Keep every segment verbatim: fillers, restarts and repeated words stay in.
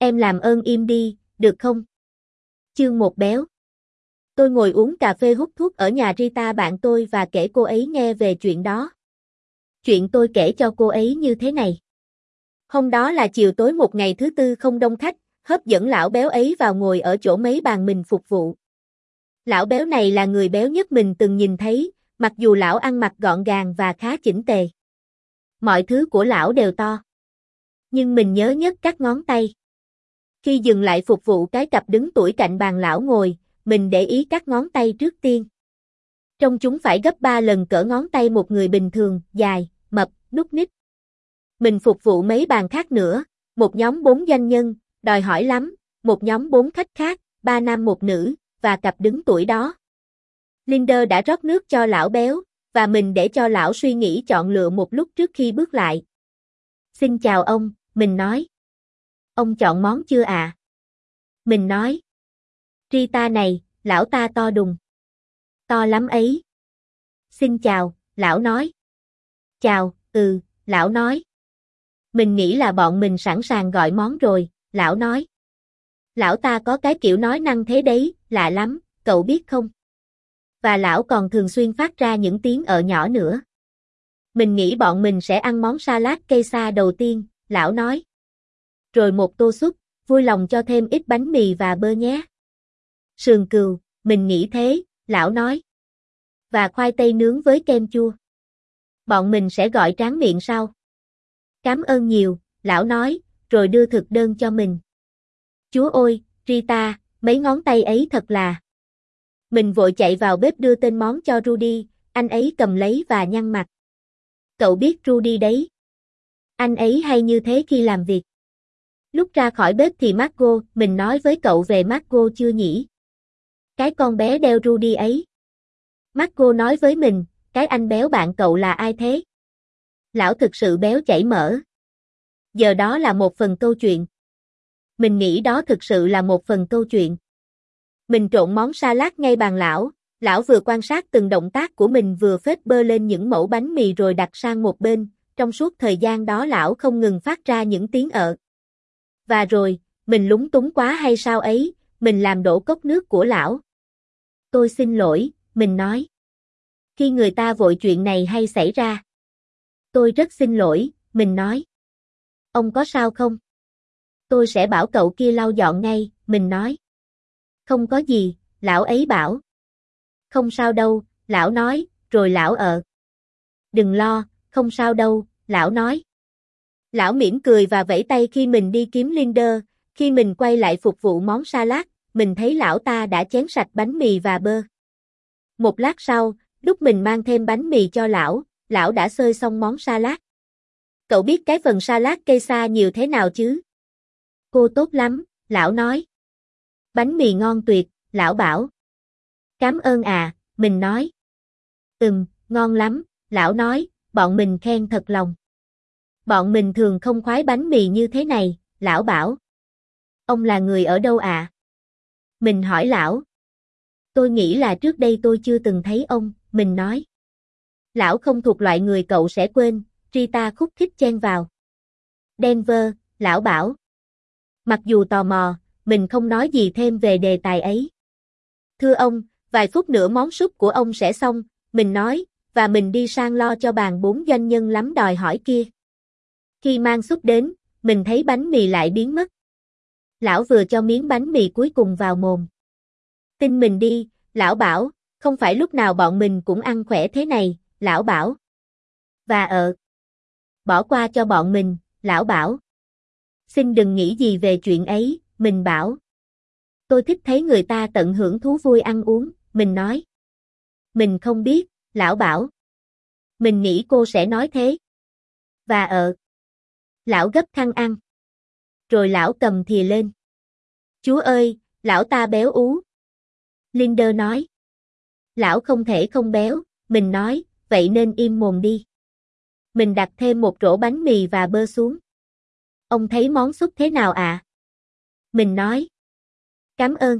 Em làm ơn im đi, được không? Chương một béo. Tôi ngồi uống cà phê hút thuốc ở nhà Rita bạn tôi và kể cô ấy nghe về chuyện đó. Chuyện tôi kể cho cô ấy như thế này. Hôm đó là chiều tối một ngày thứ tư không đông khách, hấp dẫn lão béo ấy vào ngồi ở chỗ mấy bàn mình phục vụ. Lão béo này là người béo nhất mình từng nhìn thấy, mặc dù lão ăn mặc gọn gàng và khá chỉnh tề. Mọi thứ của lão đều to. Nhưng mình nhớ nhất các ngón tay. Khi dừng lại phục vụ cái cặp đứng tuổi cạnh bàn lão ngồi, mình để ý các ngón tay trước tiên. Trông chúng phải gấp ba lần cỡ ngón tay một người bình thường, dài, mập, núc ních. Mình phục vụ mấy bàn khác nữa, một nhóm bốn doanh nhân, đòi hỏi lắm, một nhóm bốn khách khác, ba nam một nữ, và cặp đứng tuổi đó. Linda đã rót nước cho lão béo, và mình để cho lão suy nghĩ chọn lựa một lúc trước khi bước lại. Xin chào ông, mình nói. Ông chọn món chưa ạ? À? Mình nói. Rita này, lão ta to đùng. To lắm ấy. Xin chào, lão nói. Chào, ừ, lão nói. Mình nghĩ là bọn mình sẵn sàng gọi món rồi, lão nói. Lão ta có cái kiểu nói năng thế đấy, lạ lắm, cậu biết không? Và lão còn thường xuyên phát ra những tiếng ợ nhỏ nữa. Mình nghĩ bọn mình sẽ ăn món salad cây sa đầu tiên, lão nói. Rồi một tô súp, vui lòng cho thêm ít bánh mì và bơ nhé. Sườn cừu, mình nghĩ thế, lão nói. Và khoai tây nướng với kem chua. Bọn mình sẽ gọi tráng miệng sau. Cảm ơn nhiều, lão nói, rồi đưa thực đơn cho mình. Chúa ơi, Rita, mấy ngón tay ấy thật là... Mình vội chạy vào bếp đưa tên món cho Rudy, anh ấy cầm lấy và nhăn mặt. Cậu biết Rudy đấy. Anh ấy hay như thế khi làm việc. Lúc ra khỏi bếp thì Margot, mình nói với cậu về Margot chưa nhỉ? Cái con bé đeo Rudy ấy. Margot nói với mình, cái anh béo bạn cậu là ai thế? Lão thực sự béo chảy mỡ. Giờ đó là một phần câu chuyện. Mình nghĩ đó thực sự là một phần câu chuyện. Mình trộn món salad ngay bàn lão, lão vừa quan sát từng động tác của mình vừa phết bơ lên những mẩu bánh mì rồi đặt sang một bên, trong suốt thời gian đó lão không ngừng phát ra những tiếng ợ. Và rồi, mình lúng túng quá hay sao ấy, mình làm đổ cốc nước của lão. Tôi xin lỗi, mình nói. Khi người ta vội chuyện này hay xảy ra. Tôi rất xin lỗi, mình nói. Ông có sao không? Tôi sẽ bảo cậu kia lau dọn ngay, mình nói. Không có gì, lão ấy bảo. Không sao đâu, lão nói, rồi lão ờ. Đừng lo, không sao đâu, lão nói. Lão mỉm cười và vẫy tay khi mình đi kiếm Linda, khi mình quay lại phục vụ món salad, mình thấy lão ta đã chén sạch bánh mì và bơ. Một lát sau, lúc mình mang thêm bánh mì cho lão, lão đã xơi xong món salad. Cậu biết cái phần salad cây sa nhiều thế nào chứ? Cô tốt lắm, lão nói. Bánh mì ngon tuyệt, lão bảo. Cảm ơn à, mình nói. Ừm, ngon lắm, lão nói, bọn mình khen thật lòng. Bọn mình thường không khoái bánh mì như thế này, lão bảo. Ông là người ở đâu ạ? À? Mình hỏi lão. Tôi nghĩ là trước đây tôi chưa từng thấy ông, mình nói. Lão không thuộc loại người cậu sẽ quên, Rita khúc khích chen vào. Denver, lão bảo. Mặc dù tò mò, mình không nói gì thêm về đề tài ấy. Thưa ông, vài phút nữa món súp của ông sẽ xong, mình nói, và mình đi sang lo cho bàn bốn doanh nhân lắm đòi hỏi kia. Khi mang súp đến, mình thấy bánh mì lại biến mất. Lão vừa cho miếng bánh mì cuối cùng vào mồm. Tin mình đi, lão bảo, không phải lúc nào bọn mình cũng ăn khỏe thế này, lão bảo. Và ờ. Bỏ qua cho bọn mình, lão bảo. Xin đừng nghĩ gì về chuyện ấy, mình bảo. Tôi thích thấy người ta tận hưởng thú vui ăn uống, mình nói. Mình không biết, lão bảo. Mình nghĩ cô sẽ nói thế. Và ờ. Lão gấp khăn ăn. Rồi lão cầm thìa lên. Chúa ơi, lão ta béo ú. Linda nói. Lão không thể không béo, mình nói, vậy nên im mồm đi. Mình đặt thêm một rổ bánh mì và bơ xuống. Ông thấy món súp thế nào ạ? À? Mình nói. Cảm ơn.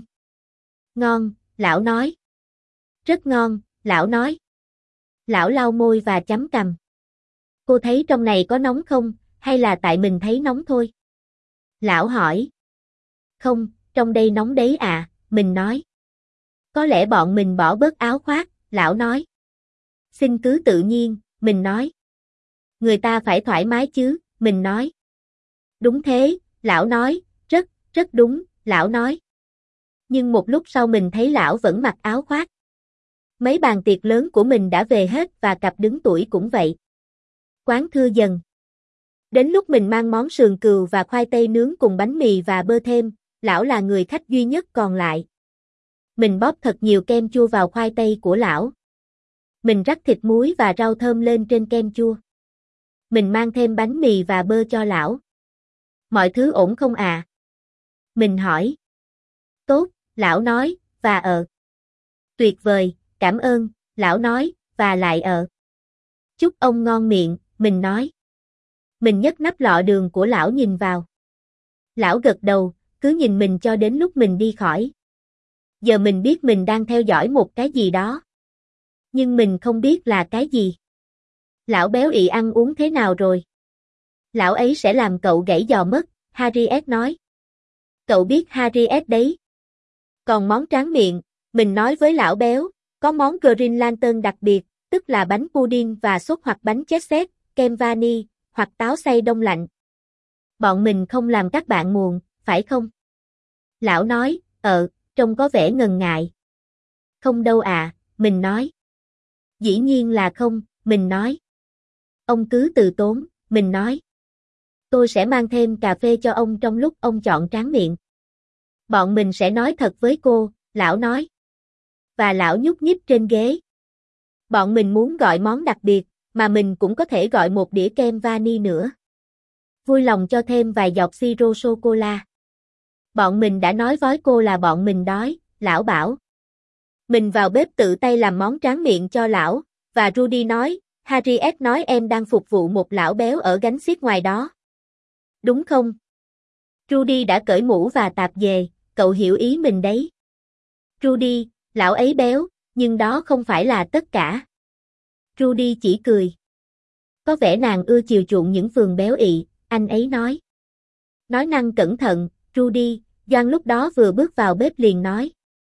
Ngon, lão nói. Rất ngon, lão nói. Lão lau môi và chấm cằm. Cô thấy trong này có nóng không, hay là tại mình thấy nóng thôi? Lão hỏi. Không, trong đây nóng đấy à, mình nói. Có lẽ bọn mình bỏ bớt áo khoác, lão nói. Xin cứ tự nhiên, mình nói. Người ta phải thoải mái chứ, mình nói. Đúng thế, lão nói, rất, rất đúng, lão nói. Nhưng một lúc sau mình thấy lão vẫn mặc áo khoác. Mấy bàn tiệc lớn của mình đã về hết và cặp đứng tuổi cũng vậy. Quán thưa dần. Đến lúc mình mang món sườn cừu và khoai tây nướng cùng bánh mì và bơ thêm, lão là người khách duy nhất còn lại. Mình bóp thật nhiều kem chua vào khoai tây của lão. Mình rắc thịt muối và rau thơm lên trên kem chua. Mình mang thêm bánh mì và bơ cho lão. Mọi thứ ổn không à? Mình hỏi. Tốt, lão nói, và ờ. Tuyệt vời, cảm ơn, lão nói, và lại ờ. Chúc ông ngon miệng, mình nói. Mình nhấc nắp lọ đường của lão nhìn vào. Lão gật đầu, cứ nhìn mình cho đến lúc mình đi khỏi. Giờ mình biết mình đang theo dõi một cái gì đó. Nhưng mình không biết là cái gì. Lão béo ị ăn uống thế nào rồi? Lão ấy sẽ làm cậu gãy giò mất, Harriet nói. Cậu biết Harriet đấy. Còn món tráng miệng, mình nói với lão béo, có món Green Lantern đặc biệt, tức là bánh pudding và sốt hoặc bánh cheesecake, kem vani, hoặc táo xay đông lạnh. Bọn mình không làm các bạn muộn, phải không? Lão nói, ờ, trông có vẻ ngần ngại. Không đâu à, mình nói. Dĩ nhiên là không, mình nói. Ông cứ từ tốn, mình nói. Tôi sẽ mang thêm cà phê cho ông trong lúc ông chọn tráng miệng. Bọn mình sẽ nói thật với cô, lão nói. Và lão nhúc nhích trên ghế. Bọn mình muốn gọi món đặc biệt, mà mình cũng có thể gọi một đĩa kem vani nữa. Vui lòng cho thêm vài giọt siro sô-cô-la. Bọn mình đã nói với cô là bọn mình đói, lão bảo. Mình vào bếp tự tay làm món tráng miệng cho lão, và Rudy nói, Harriet nói em đang phục vụ một lão béo ở gánh xiếc ngoài đó. Đúng không? Rudy đã cởi mũ và tạp dề, cậu hiểu ý mình đấy. Rudy, lão ấy béo, nhưng đó không phải là tất cả. Rudy chỉ cười. Có vẻ nàng ưa chiều chuộng những phường béo ị, anh ấy nói. Nói năng cẩn thận, Rudy, Doan lúc đó vừa bước vào bếp liền nói.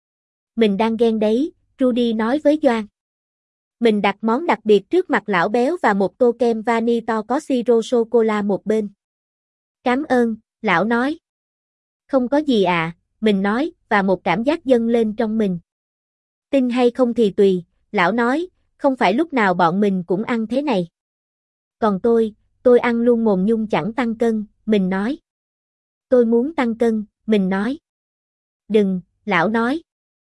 Mình đang ghen đấy, Rudy nói với Doan. Mình đặt món đặc biệt trước mặt lão béo và một tô kem vani to có siro sô-cô-la một bên. Cảm ơn, lão nói. Không có gì à, mình nói, và một cảm giác dâng lên trong mình. Tin hay không thì tùy, lão nói, không phải lúc nào bọn mình cũng ăn thế này. Còn tôi, tôi ăn luôn mồm nhung chẳng tăng cân, mình nói. Tôi muốn tăng cân, mình nói. Đừng, lão nói.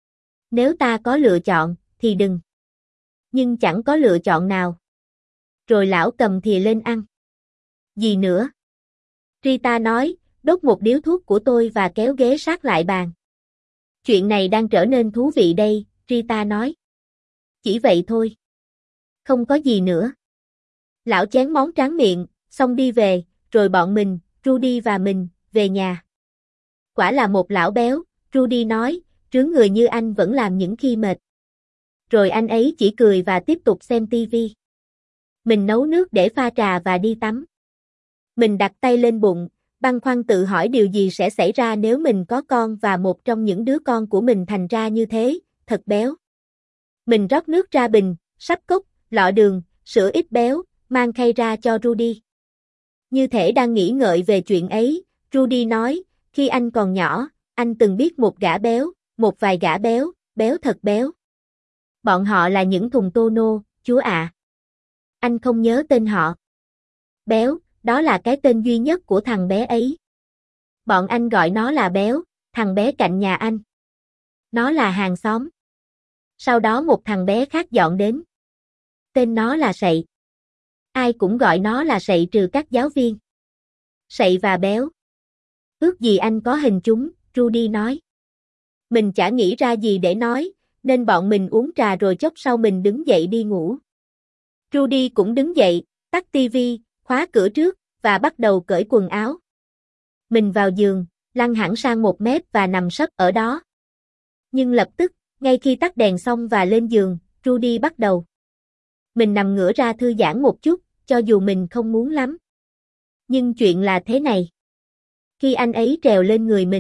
Nếu ta có lựa chọn, thì đừng. Nhưng chẳng có lựa chọn nào. Rồi lão cầm thìa lên ăn. Gì nữa? Rita nói, đốt một điếu thuốc của tôi và kéo ghế sát lại bàn. Chuyện này đang trở nên thú vị đây, Rita nói. Chỉ vậy thôi. Không có gì nữa. Lão chén món tráng miệng, xong đi về, rồi bọn mình, Rudy và mình, về nhà. Quả là một lão béo, Rudy nói, trướng người như anh vẫn làm những khi mệt. Rồi anh ấy chỉ cười và tiếp tục xem tivi. Mình nấu nước để pha trà và đi tắm. Mình đặt tay lên bụng, băn khoăn tự hỏi điều gì sẽ xảy ra nếu mình có con và một trong những đứa con của mình thành ra như thế, thật béo. Mình rót nước ra bình, sắp cốc, lọ đường, sữa ít béo, mang khay ra cho Rudy. Như thể đang nghĩ ngợi về chuyện ấy, Rudy nói, khi anh còn nhỏ, anh từng biết một gã béo, một vài gã béo, béo thật béo. Bọn họ là những thùng tô nô, chúa ạ. Anh không nhớ tên họ. Béo, đó là cái tên duy nhất của thằng bé ấy. Bọn anh gọi nó là béo, thằng bé cạnh nhà anh. Nó là hàng xóm. Sau đó một thằng bé khác dọn đến. Tên nó là Sậy. Ai cũng gọi nó là Sậy trừ các giáo viên. Sậy và béo. Ước gì anh có hình chúng, Rudy nói. Mình chả nghĩ ra gì để nói, nên bọn mình uống trà rồi chốc sau mình đứng dậy đi ngủ. Rudy cũng đứng dậy, tắt tivi, khóa cửa trước, và bắt đầu cởi quần áo. Mình vào giường, lăn hẳn sang một mét và nằm sấp ở đó. Nhưng lập tức, ngay khi tắt đèn xong và lên giường, Rudy bắt đầu. Mình nằm ngửa ra thư giãn một chút, cho dù mình không muốn lắm. Nhưng chuyện là thế này. Khi anh ấy trèo lên người mình,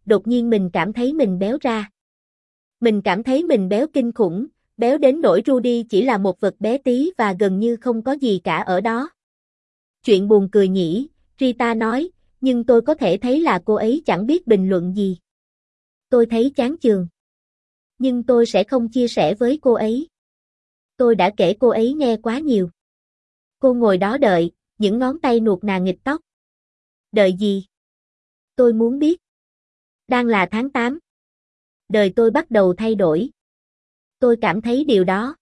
đột nhiên mình cảm thấy mình béo ra. Mình cảm thấy mình béo kinh khủng, béo đến nỗi Rudy chỉ là một vật bé tí và gần như không có gì cả ở đó. Chuyện buồn cười nhỉ, Rita nói, nhưng tôi có thể thấy là cô ấy chẳng biết bình luận gì. Tôi thấy chán chường. Nhưng tôi sẽ không chia sẻ với cô ấy. Tôi đã kể cô ấy nghe quá nhiều. Cô ngồi đó đợi, những ngón tay nuột nà nghịch tóc. Đợi gì? Tôi muốn biết. Đang là tháng tám. Đời tôi bắt đầu thay đổi. Tôi cảm thấy điều đó.